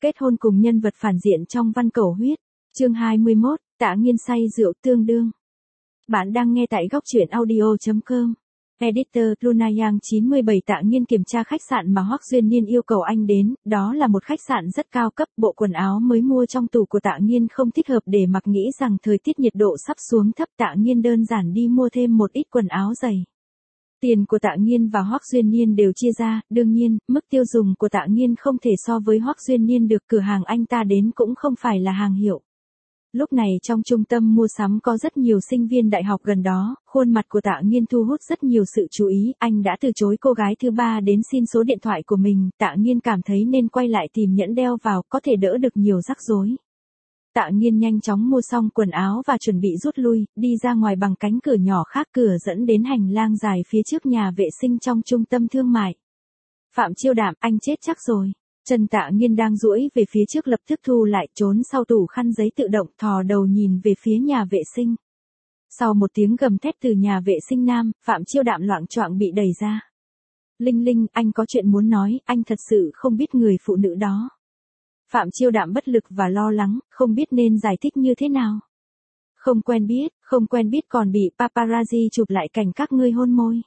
Kết hôn cùng nhân vật phản diện trong Văn Cẩu Huyết. Chương 21, Tạ Nghiên say rượu tương đương. Bạn đang nghe tại góc truyện audio.com. Editor Luna Yang 97. Tạ Nghiên kiểm tra khách sạn mà Hoắc Duyên Niên yêu cầu anh đến, đó là một khách sạn rất cao cấp, bộ quần áo mới mua trong tủ của Tạ Nghiên không thích hợp để mặc, nghĩ rằng thời tiết nhiệt độ sắp xuống thấp, Tạ Nghiên đơn giản đi mua thêm một ít quần áo giày. Tiền của Tạ Nghiên và Hoắc Duyên Niên đều chia ra, đương nhiên, mức tiêu dùng của Tạ Nghiên không thể so với Hoắc Duyên Niên được, cửa hàng anh ta đến cũng không phải là hàng hiệu. Lúc này trong trung tâm mua sắm có rất nhiều sinh viên đại học gần đó, khuôn mặt của Tạ Nghiên thu hút rất nhiều sự chú ý, anh đã từ chối cô gái thứ ba đến xin số điện thoại của mình, Tạ Nghiên cảm thấy nên quay lại tìm nhẫn đeo vào, có thể đỡ được nhiều rắc rối. Tạ Nghiên nhanh chóng mua xong quần áo và chuẩn bị rút lui, đi ra ngoài bằng cánh cửa nhỏ khác, cửa dẫn đến hành lang dài phía trước nhà vệ sinh trong trung tâm thương mại. Phạm Chiêu Đạm, anh chết chắc rồi. Chân Tạ Nghiên đang duỗi về phía trước lập tức thu lại, trốn sau tủ khăn giấy tự động, thò đầu nhìn về phía nhà vệ sinh. Sau một tiếng gầm thét từ nhà vệ sinh nam, Phạm Chiêu Đạm loạng choạng bị đẩy ra. Linh Linh, anh có chuyện muốn nói, anh thật sự không biết người phụ nữ đó. Phạm Chiêu Đạm bất lực và lo lắng, không biết nên giải thích như thế nào. Không quen biết còn bị paparazzi chụp lại cảnh các ngươi hôn môi.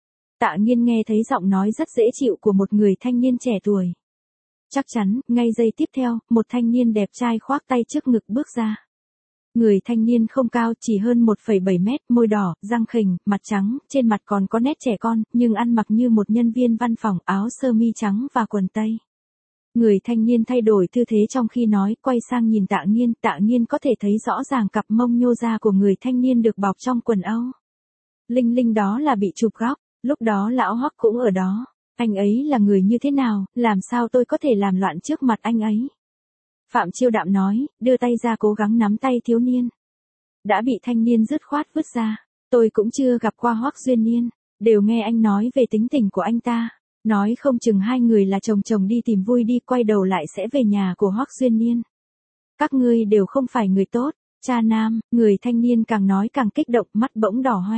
Tạ Nghiên nghe thấy giọng nói rất dễ chịu của một người thanh niên trẻ tuổi. Chắc chắn, ngay giây tiếp theo, một thanh niên đẹp trai khoác tay trước ngực bước ra. Người thanh niên không cao, chỉ hơn 1,7 mét, môi đỏ, răng khỉnh, mặt trắng, trên mặt còn có nét trẻ con, nhưng ăn mặc như một nhân viên văn phòng, áo sơ mi trắng và quần tây. Người thanh niên thay đổi tư thế trong khi nói, quay sang nhìn Tạ Nghiên có thể thấy rõ ràng cặp mông nhô ra của người thanh niên được bọc trong quần áo. Linh Linh, đó là bị chụp góc, lúc đó lão Hoắc cũng ở đó. Anh ấy là người như thế nào, làm sao tôi có thể làm loạn trước mặt anh ấy? Phạm Chiêu Đạm nói, đưa tay ra cố gắng nắm tay thiếu niên. Đã bị thanh niên dứt khoát vứt ra. Tôi cũng chưa gặp qua Hoắc Duyên Niên, đều nghe anh nói về tính tình của anh ta. Nói không chừng hai người là chồng đi tìm vui đi, quay đầu lại sẽ về nhà của Hoắc Duyên Niên. Các ngươi đều không phải người tốt, cha nam, người thanh niên càng nói càng kích động, mắt bỗng đỏ hoe.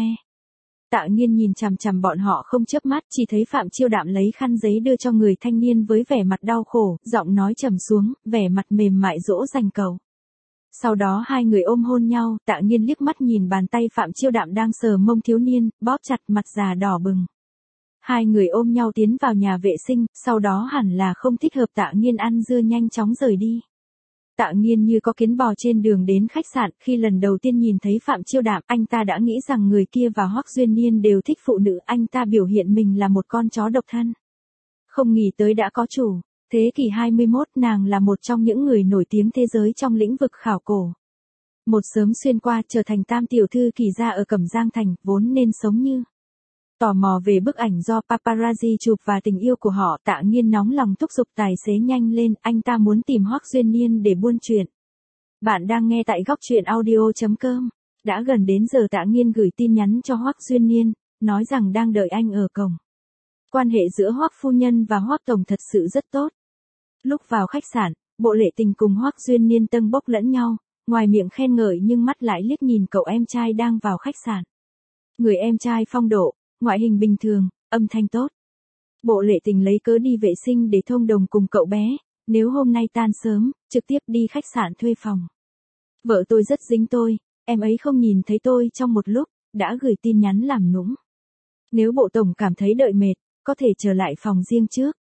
Tạ Nghiên nhìn chằm chằm bọn họ không chớp mắt, chỉ thấy Phạm Chiêu Đạm lấy khăn giấy đưa cho người thanh niên với vẻ mặt đau khổ, giọng nói trầm xuống, vẻ mặt mềm mại dỗ dành cầu. Sau đó hai người ôm hôn nhau, Tạ Nghiên liếc mắt nhìn bàn tay Phạm Chiêu Đạm đang sờ mông thiếu niên, bóp chặt, mặt già đỏ bừng. Hai người ôm nhau tiến vào nhà vệ sinh, sau đó hẳn là không thích hợp, Tạ Nghiên ăn dưa nhanh chóng rời đi. Tạ Nghiên như có kiến bò trên đường đến khách sạn, khi lần đầu tiên nhìn thấy Phạm Chiêu Đạm, anh ta đã nghĩ rằng người kia và Hoắc Duyên Niên đều thích phụ nữ, anh ta biểu hiện mình là một con chó độc thân. Không nghĩ tới đã có chủ, thế kỷ 21 nàng là một trong những người nổi tiếng thế giới trong lĩnh vực khảo cổ. Một sớm xuyên qua trở thành tam tiểu thư kỳ gia ở Cẩm Giang Thành, vốn nên sống như tò mò về bức ảnh do paparazzi chụp và tình yêu của họ, Tạ Nghiên nóng lòng thúc giục tài xế nhanh lên, anh ta muốn tìm Hoắc Duyên Niên để buôn chuyện. Bạn đang nghe tại góc truyện audio.com. Đã gần đến giờ, Tạ Nghiên gửi tin nhắn cho Hoắc Duyên Niên, nói rằng đang đợi anh ở cổng. Quan hệ giữa Hoắc phu nhân và Hoắc tổng thật sự rất tốt. Lúc vào khách sạn, Bộ Lệ Tình cùng Hoắc Duyên Niên tâng bốc lẫn nhau, ngoài miệng khen ngợi nhưng mắt lại liếc nhìn cậu em trai đang vào khách sạn. Người em trai phong độ, ngoại hình bình thường, âm thanh tốt. Bộ Lệ Tình lấy cớ đi vệ sinh để thông đồng cùng cậu bé, nếu hôm nay tan sớm, trực tiếp đi khách sạn thuê phòng. Vợ tôi rất dính tôi, em ấy không nhìn thấy tôi trong một lúc, đã gửi tin nhắn làm nũng. Nếu bộ tổng cảm thấy đợi mệt, có thể trở lại phòng riêng trước.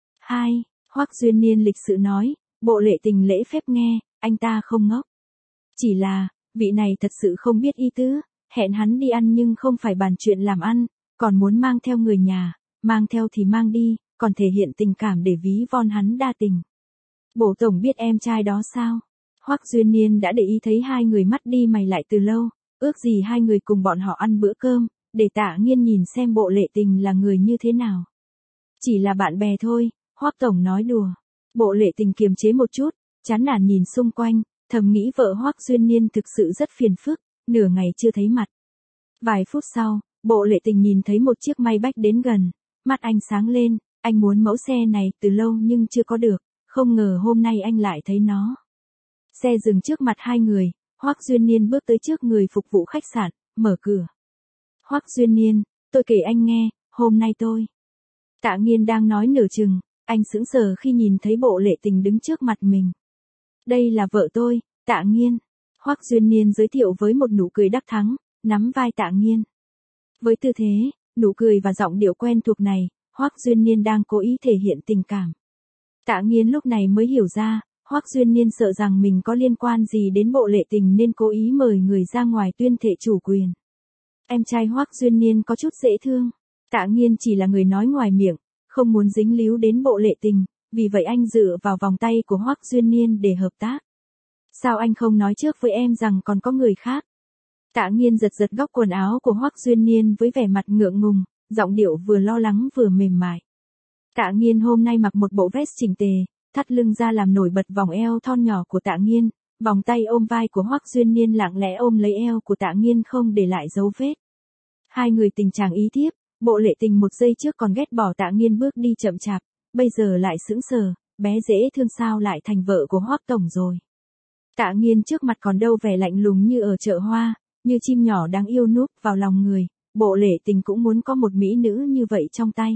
2. Hoắc Duyên Niên lịch sự nói, Bộ Lệ Tình lễ phép nghe, anh ta không ngốc. Chỉ là, vị này thật sự không biết ý tứ, hẹn hắn đi ăn nhưng không phải bàn chuyện làm ăn, còn muốn mang theo người nhà, mang theo thì mang đi, còn thể hiện tình cảm để ví von hắn đa tình. Bộ tổng biết em trai đó sao? Hoắc Duyên Niên đã để ý thấy hai người mắt đi mày lại từ lâu, ước gì hai người cùng bọn họ ăn bữa cơm, để Tạ Nghiên nhìn xem Bộ Lệ Tình là người như thế nào. Chỉ là bạn bè thôi, Hoắc tổng nói đùa. Bộ Lệ Tình kiềm chế một chút, chán nản nhìn xung quanh, thầm nghĩ vợ Hoắc Duyên Niên thực sự rất phiền phức, nửa ngày chưa thấy mặt. Vài phút sau, Bộ Lệ Tình nhìn thấy một chiếc Maybach đến gần, mắt anh sáng lên, anh muốn mẫu xe này từ lâu nhưng chưa có được, không ngờ hôm nay anh lại thấy nó. Xe dừng trước mặt hai người, Hoắc Duyên Niên bước tới trước người phục vụ khách sạn, mở cửa. Hoắc Duyên Niên, tôi kể anh nghe, hôm nay tôi. Tạ Nghiên đang nói nửa chừng, Anh sững sờ khi nhìn thấy Bộ Lệ Tình đứng trước mặt mình. Đây là vợ tôi, Tạ Nghiên. Hoắc Duyên Niên giới thiệu với một nụ cười đắc thắng, nắm vai Tạ Nghiên. Với tư thế, nụ cười và giọng điệu quen thuộc này, Hoắc Duyên Niên đang cố ý thể hiện tình cảm. Tạ Nghiên lúc này mới hiểu ra, Hoắc Duyên Niên sợ rằng mình có liên quan gì đến Bộ Lệ Tình nên cố ý mời người ra ngoài tuyên thệ chủ quyền. Em trai Hoắc Duyên Niên có chút dễ thương. Tạ Nghiên chỉ là người nói ngoài miệng, không muốn dính líu đến Bộ Lệ Tình, vì vậy anh dựa vào vòng tay của Hoắc Duyên Niên để hợp tác. Sao anh không nói trước với em rằng còn có người khác? Tạ Nghiên giật giật góc quần áo của Hoắc Duyên Niên với vẻ mặt ngượng ngùng, giọng điệu vừa lo lắng vừa mềm mại. Tạ Nghiên hôm nay mặc một bộ vest chỉnh tề, thắt lưng ra làm nổi bật vòng eo thon nhỏ của Tạ Nghiên, vòng tay ôm vai của Hoắc Duyên Niên lặng lẽ ôm lấy eo của Tạ Nghiên không để lại dấu vết. Hai người tình chàng ý thiếp, Bộ Lệ Tình một giây trước còn ghét bỏ Tạ Nghiên bước đi chậm chạp, bây giờ lại sững sờ, bé dễ thương sao lại thành vợ của Hoắc tổng rồi. Tạ Nghiên trước mặt còn đâu vẻ lạnh lùng như ở chợ hoa, như chim nhỏ đáng yêu núp vào lòng người, Bộ Lệ Tình cũng muốn có một mỹ nữ như vậy trong tay.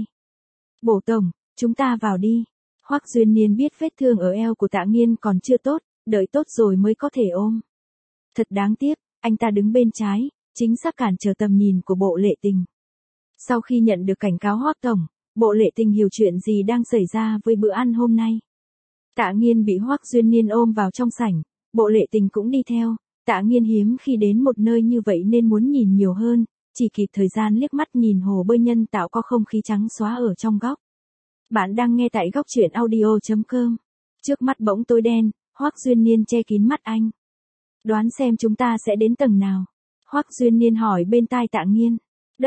Bộ tổng, chúng ta vào đi. Hoắc Duyên Niên biết vết thương ở eo của Tạ Nghiên còn chưa tốt, đợi tốt rồi mới có thể ôm. Thật đáng tiếc, anh ta đứng bên trái, chính xác cản trở tầm nhìn của Bộ Lệ Tình. Sau khi nhận được cảnh cáo Hoắc tổng, Bộ Lệ Tình hiểu chuyện gì đang xảy ra với bữa ăn hôm nay. Tạ Nghiên bị Hoắc Duyên Niên ôm vào trong sảnh, Bộ Lệ Tình cũng đi theo. Tạ Nghiên hiếm khi đến một nơi như vậy nên muốn nhìn nhiều hơn, chỉ kịp thời gian liếc mắt nhìn hồ bơi nhân tạo có không khí trắng xóa ở trong góc. Bạn đang nghe tại góc truyện audio.com. Trước mắt bỗng tối đen, Hoắc Duyên Niên che kín mắt anh. Đoán xem chúng ta sẽ đến tầng nào? Hoắc Duyên Niên hỏi bên tai Tạ Nghiên.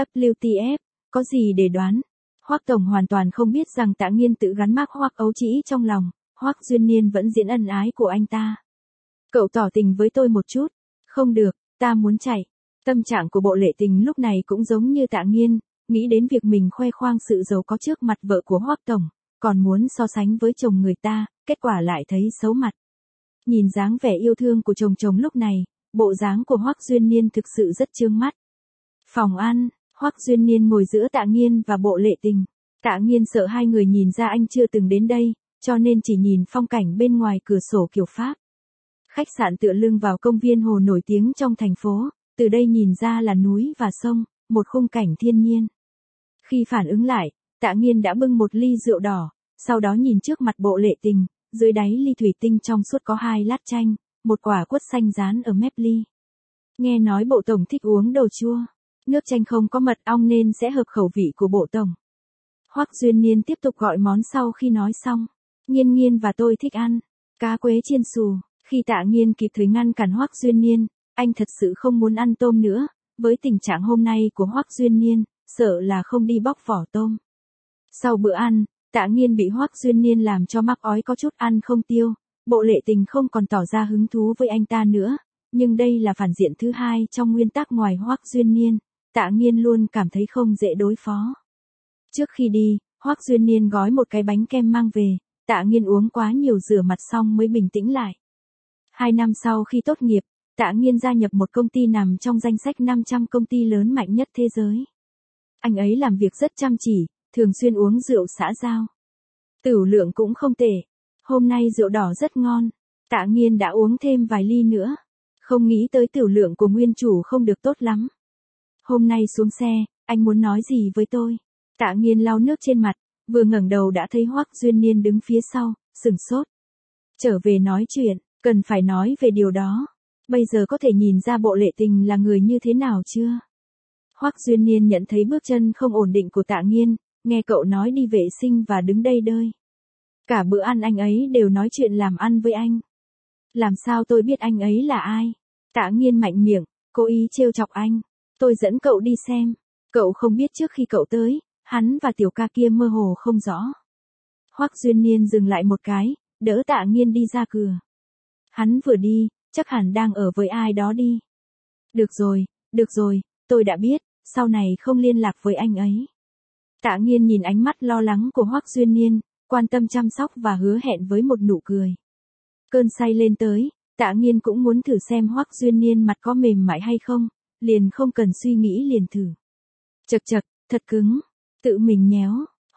WTF, có gì để đoán? Hoắc tổng hoàn toàn không biết rằng Tạ Nghiên tự gắn mác Hoắc ấu trĩ trong lòng, Hoắc Duyên Niên vẫn diễn ân ái của anh ta. Cậu tỏ tình với tôi một chút. Không được, ta muốn chạy. Tâm trạng của Bộ Lệ Tình lúc này cũng giống như Tạ Nghiên, nghĩ đến việc mình khoe khoang sự giàu có trước mặt vợ của Hoắc tổng, còn muốn so sánh với chồng người ta, kết quả lại thấy xấu mặt. Nhìn dáng vẻ yêu thương của chồng lúc này, bộ dáng của Hoắc Duyên Niên thực sự rất chướng mắt. Phòng ăn, Hoắc Duyên Niên ngồi giữa Tạ Nghiên và Bộ Lệ Tình. Tạ Nghiên sợ hai người nhìn ra anh chưa từng đến đây, cho nên chỉ nhìn phong cảnh bên ngoài cửa sổ kiểu Pháp. Khách sạn tựa lưng vào công viên hồ nổi tiếng trong thành phố, từ đây nhìn ra là núi và sông, một khung cảnh thiên nhiên. Khi phản ứng lại, Tạ Nghiên đã bưng một ly rượu đỏ, sau đó nhìn trước mặt Bộ Lệ Tình, dưới đáy ly thủy tinh trong suốt có 2 lát chanh, một quả quất xanh dán ở mép ly. Nghe nói Bộ tổng thích uống đồ chua, nước chanh không có mật ong nên sẽ hợp khẩu vị của Bộ tổng. Hoắc Duyên Niên tiếp tục gọi món sau khi nói xong. Nghiên Nghiên và tôi thích ăn cá quế chiên xù. Khi Tạ Nghiên kịp thời ngăn cản Hoắc Duyên Niên, anh thật sự không muốn ăn tôm nữa, với tình trạng hôm nay của Hoắc Duyên Niên, sợ là không đi bóc vỏ tôm. Sau bữa ăn, Tạ Nghiên bị Hoắc Duyên Niên làm cho mắc ói có chút ăn không tiêu, Bộ Lệ Tình không còn tỏ ra hứng thú với anh ta nữa, nhưng đây là phản diện thứ hai trong nguyên tắc ngoài Hoắc Duyên Niên, Tạ Nghiên luôn cảm thấy không dễ đối phó. Trước khi đi, Hoắc Duyên Niên gói một cái bánh kem mang về, Tạ Nghiên uống quá nhiều rửa mặt xong mới bình tĩnh lại. 2 năm sau khi tốt nghiệp, Tạ Nghiên gia nhập một công ty nằm trong danh sách 500 công ty lớn mạnh nhất thế giới. Anh ấy làm việc rất chăm chỉ, thường xuyên uống rượu xã giao. Tửu lượng cũng không tệ. Hôm nay rượu đỏ rất ngon. Tạ Nghiên đã uống thêm vài ly nữa. Không nghĩ tới tửu lượng của nguyên chủ không được tốt lắm. Hôm nay xuống xe, anh muốn nói gì với tôi? Tạ Nghiên lau nước trên mặt, vừa ngẩng đầu đã thấy Hoắc Duyên Niên đứng phía sau, sửng sốt. Trở về nói chuyện, cần phải nói về điều đó. Bây giờ có thể nhìn ra Bộ Lệ Tình là người như thế nào chưa? Hoắc Duyên Niên nhận thấy bước chân không ổn định của Tạ Nghiên, nghe cậu nói đi vệ sinh và đứng đây đơi. Cả bữa ăn anh ấy đều nói chuyện làm ăn với anh. Làm sao tôi biết anh ấy là ai? Tạ Nghiên mạnh miệng, cố ý trêu chọc anh. Tôi dẫn cậu đi xem. Cậu không biết trước khi cậu tới, hắn và tiểu ca kia mơ hồ không rõ. Hoắc Duyên Niên dừng lại một cái, đỡ Tạ Nghiên đi ra cửa. Hắn vừa đi, chắc hẳn đang ở với ai đó đi. Được rồi, tôi đã biết, sau này không liên lạc với anh ấy. Tạ Nghiên nhìn ánh mắt lo lắng của Hoắc Duyên Niên, quan tâm chăm sóc và hứa hẹn với một nụ cười. Cơn say lên tới, Tạ Nghiên cũng muốn thử xem Hoắc Duyên Niên mặt có mềm mại hay không, liền không cần suy nghĩ liền thử. Chật, thật cứng, tự mình nhéo.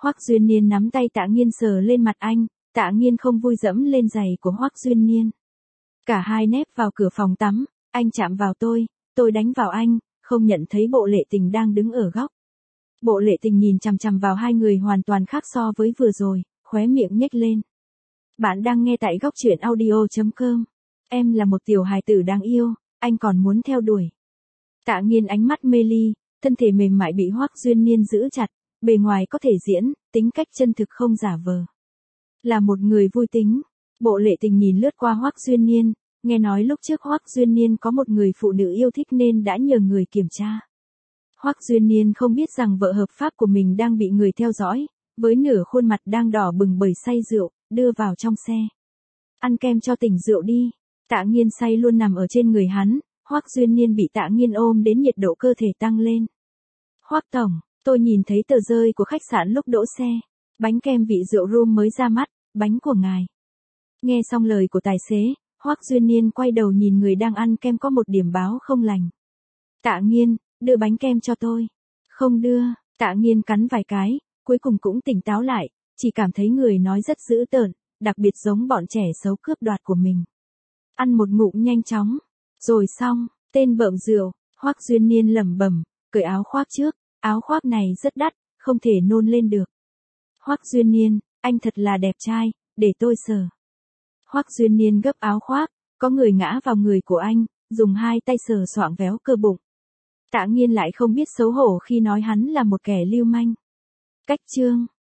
Hoắc Duyên Niên nắm tay Tạ Nghiên sờ lên mặt anh, Tạ Nghiên không vui dẫm lên giày của Hoắc Duyên Niên. Cả hai nép vào cửa phòng tắm, anh chạm vào tôi đánh vào anh, không nhận thấy Bộ Lệ Tình đang đứng ở góc. Bộ Lệ Tình nhìn chằm chằm vào hai người hoàn toàn khác so với vừa rồi, khóe miệng nhếch lên. Bạn đang nghe tại góc truyện audio.com. Em là một tiểu hài tử đáng yêu, anh còn muốn theo đuổi. Tạ Nghiên ánh mắt mê ly, thân thể mềm mại bị Hoắc Duyên Niên giữ chặt, bề ngoài có thể diễn, tính cách chân thực không giả vờ. Là một người vui tính. Bộ Lệ Tình nhìn lướt qua Hoắc Duyên Niên, nghe nói lúc trước Hoắc Duyên Niên có một người phụ nữ yêu thích nên đã nhờ người kiểm tra. Hoắc Duyên Niên không biết rằng vợ hợp pháp của mình đang bị người theo dõi, với nửa khuôn mặt đang đỏ bừng bởi say rượu, đưa vào trong xe. Ăn kem cho tỉnh rượu đi. Tạ Nghiên say luôn nằm ở trên người hắn, Hoắc Duyên Niên bị Tạ Nghiên ôm đến nhiệt độ cơ thể tăng lên. Hoắc tổng, tôi nhìn thấy tờ rơi của khách sạn lúc đỗ xe. Bánh kem vị rượu rum mới ra mắt, bánh của ngài. Nghe xong lời của tài xế, Hoắc Duyên Niên quay đầu nhìn người đang ăn kem có một điểm báo không lành. Tạ Nghiên, đưa bánh kem cho tôi. Không đưa, Tạ Nghiên cắn vài cái, cuối cùng cũng tỉnh táo lại, chỉ cảm thấy người nói rất dữ tợn, đặc biệt giống bọn trẻ xấu cướp đoạt của mình. Ăn một ngụm nhanh chóng, rồi xong, tên bợm rượu, Hoắc Duyên Niên lẩm bẩm, cởi áo khoác trước, áo khoác này rất đắt, không thể nôn lên được. Hoắc Duyên Niên, anh thật là đẹp trai, để tôi sờ. Hoắc Duyên Niên gấp áo khoác, có người ngã vào người của anh, dùng hai tay sờ soạng véo cơ bụng. Tạ Nghiên lại không biết xấu hổ khi nói hắn là một kẻ lưu manh. Cách chương